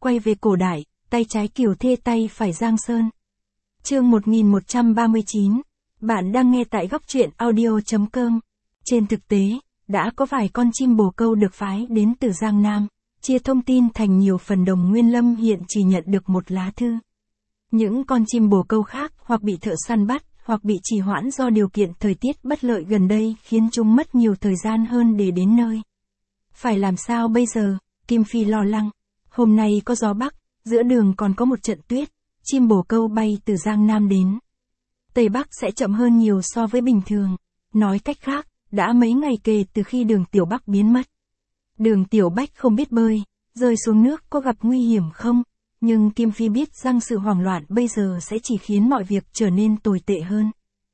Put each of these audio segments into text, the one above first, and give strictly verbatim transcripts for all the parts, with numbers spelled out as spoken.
quay về cổ đại, tay trái Kiều Thê tay phải Giang Sơn. Chương một nghìn một trăm ba mươi chín. Bạn đang nghe tại góc truyện audio chấm com. Trên thực tế, đã có vài con chim bồ câu được phái đến từ Giang Nam, chia thông tin thành nhiều phần. Đồng Nguyên Lâm hiện chỉ nhận được một lá thư. Những con chim bồ câu khác hoặc bị thợ săn bắt, hoặc bị trì hoãn do điều kiện thời tiết bất lợi gần đây khiến chúng mất nhiều thời gian hơn để đến nơi. Phải làm sao bây giờ? Kim Phi lo lắng. Hôm nay có gió bắc, giữa đường còn có một trận tuyết, chim bồ câu bay từ Giang Nam đến Tây Bắc sẽ chậm hơn nhiều so với bình thường. Nói cách khác, đã mấy ngày kể từ khi Đường Tiểu Bắc biến mất. Đường Tiểu Bách không biết bơi, rơi xuống nước có gặp nguy hiểm không? Nhưng Kim Phi biết rằng sự hoảng loạn bây giờ sẽ chỉ khiến mọi việc trở nên tồi tệ hơn.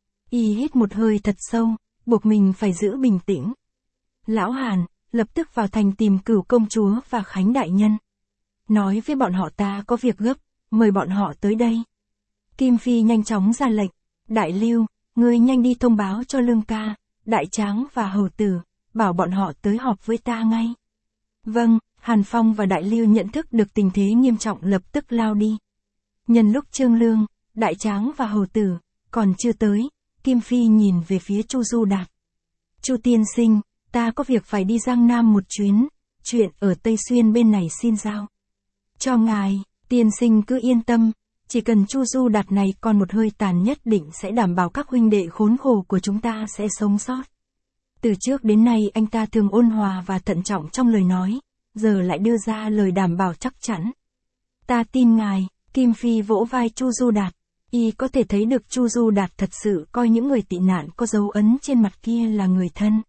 Y hít một hơi thật sâu, buộc mình phải giữ bình tĩnh. Lão Hàn, lập tức vào thành tìm Cửu công chúa và Khánh đại nhân. Nói với bọn họ ta có việc gấp, mời bọn họ tới đây. Kim Phi nhanh chóng ra lệnh. Đại Lưu, ngươi nhanh đi thông báo cho Lương Ca, Đại Tráng và Hầu Tử, bảo bọn họ tới họp với ta ngay. Vâng. Hàn Phong và Đại Lưu nhận thức được tình thế nghiêm trọng lập tức lao đi. Nhân lúc Trương Lương, Đại Tráng và Hầu Tử còn chưa tới, Kim Phi nhìn về phía Chu Du Đạt. Chu tiên sinh, ta có việc phải đi Giang Nam một chuyến, chuyện ở Tây Xuyên bên này xin giao cho ngài. Tiên sinh cứ yên tâm, chỉ cần Chu Du Đạt này còn một hơi tàn nhất định sẽ đảm bảo các huynh đệ khốn khổ của chúng ta sẽ sống sót. Từ trước đến nay anh ta thường ôn hòa và thận trọng trong lời nói, giờ lại đưa ra lời đảm bảo chắc chắn. Ta tin ngài. Kim Phi vỗ vai Chu Du Đạt. Y có thể thấy được Chu Du Đạt thật sự coi những người tị nạn có dấu ấn trên mặt kia là người thân.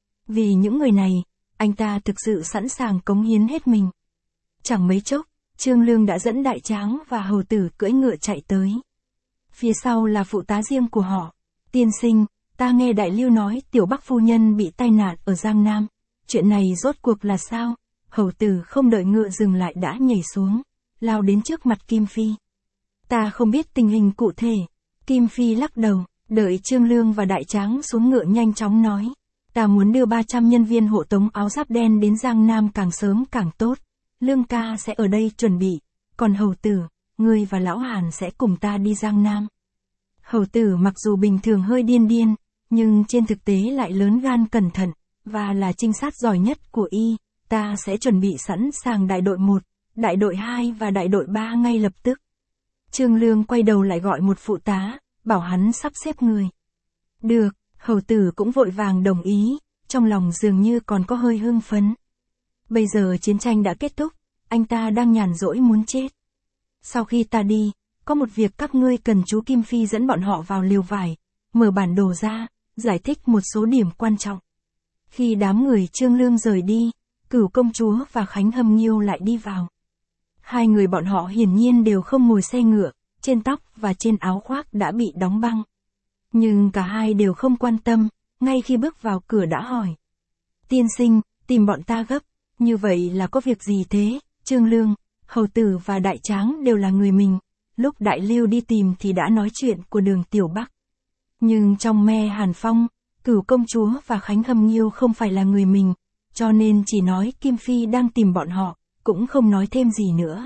Vì những người này, anh ta thực sự sẵn sàng cống hiến hết mình. Chẳng mấy chốc, Trương Lương đã dẫn Đại Tráng và Hầu Tử cưỡi ngựa chạy tới. Phía sau là phụ tá riêng của họ. Tiên sinh, ta nghe Đại Lưu nói Tiểu Bắc phu nhân bị tai nạn ở Giang Nam. Chuyện này rốt cuộc là sao? Hầu Tử không đợi ngựa dừng lại đã nhảy xuống, lao đến trước mặt Kim Phi. Ta không biết tình hình cụ thể. Kim Phi lắc đầu, đợi Trương Lương và Đại Tráng xuống ngựa nhanh chóng nói. Ta muốn đưa ba trăm nhân viên hộ tống áo giáp đen đến Giang Nam càng sớm càng tốt. Lương Ca sẽ ở đây chuẩn bị, còn Hầu Tử, ngươi và Lão Hàn sẽ cùng ta đi Giang Nam. Hầu Tử mặc dù bình thường hơi điên điên, nhưng trên thực tế lại lớn gan cẩn thận, và là trinh sát giỏi nhất của y. Ta sẽ chuẩn bị sẵn sàng đại đội một, đại đội hai và đại đội ba ngay lập tức. Trương Lương quay đầu lại gọi một phụ tá, bảo hắn sắp xếp người. Được, Hầu Tử cũng vội vàng đồng ý, trong lòng dường như còn có hơi hưng phấn. Bây giờ chiến tranh đã kết thúc, anh ta đang nhàn rỗi muốn chết. Sau khi ta đi, có một việc các ngươi cần. Chú Kim Phi dẫn bọn họ vào liều vải, mở bản đồ ra, giải thích một số điểm quan trọng. Khi đám người Trương Lương rời đi, Cửu công chúa và Khánh Hâm Nghiêu lại đi vào. Hai người bọn họ hiển nhiên đều không ngồi xe ngựa, trên tóc và trên áo khoác đã bị đóng băng. Nhưng cả hai đều không quan tâm, ngay khi bước vào cửa đã hỏi. Tiên sinh, tìm bọn ta gấp, như vậy là có việc gì thế? Trương Lương, Hầu Tử và Đại Tráng đều là người mình, lúc Đại Lưu đi tìm thì đã nói chuyện của Đường Tiểu Bắc. Nhưng trong me Hàn Phong, Cửu công chúa và Khánh Hâm Nghiêu không phải là người mình, cho nên chỉ nói Kim Phi đang tìm bọn họ, cũng không nói thêm gì nữa.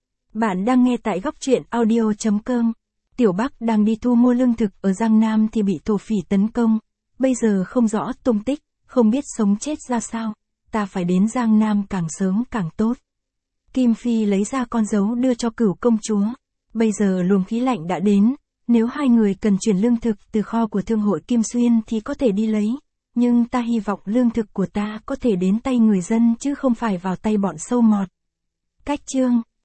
Bạn đang nghe tại góc truyện audio chấm com. Tiểu Bắc đang đi thu mua lương thực ở Giang Nam thì bị thổ phỉ tấn công, bây giờ không rõ tung tích, không biết sống chết ra sao, ta phải đến Giang Nam càng sớm càng tốt. Kim Phi lấy ra con dấu đưa cho Cửu công chúa. Bây giờ luồng khí lạnh đã đến, nếu hai người cần chuyển lương thực từ kho của thương hội Kim Xuyên thì có thể đi lấy. Nhưng ta hy vọng lương thực của ta có thể đến tay người dân chứ không phải vào tay bọn sâu mọt. Cách chương